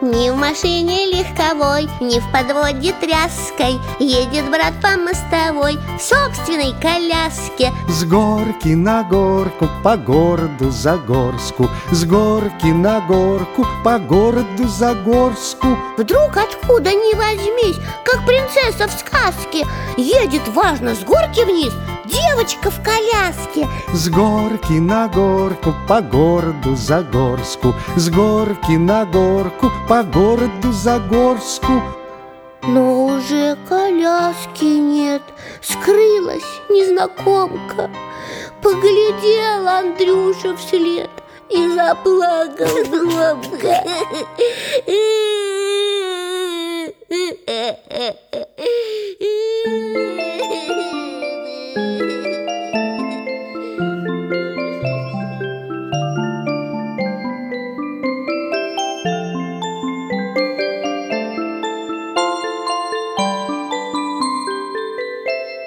Ни в машине легковой, ни в подводе тряской едет брат по мостовой в собственной коляске. С горки на горку, по городу Загорску, с горки на горку, по городу Загорску. Вдруг откуда ни возьмись, как принцесса в сказке, едет важно с горки вниз девочка в коляске. С горки на горку, по городу Загорску, с горки на горку, по городу Загорску. Но уже коляски нет, скрылась незнакомка. Поглядел Андрюша вслед и заплакал громко.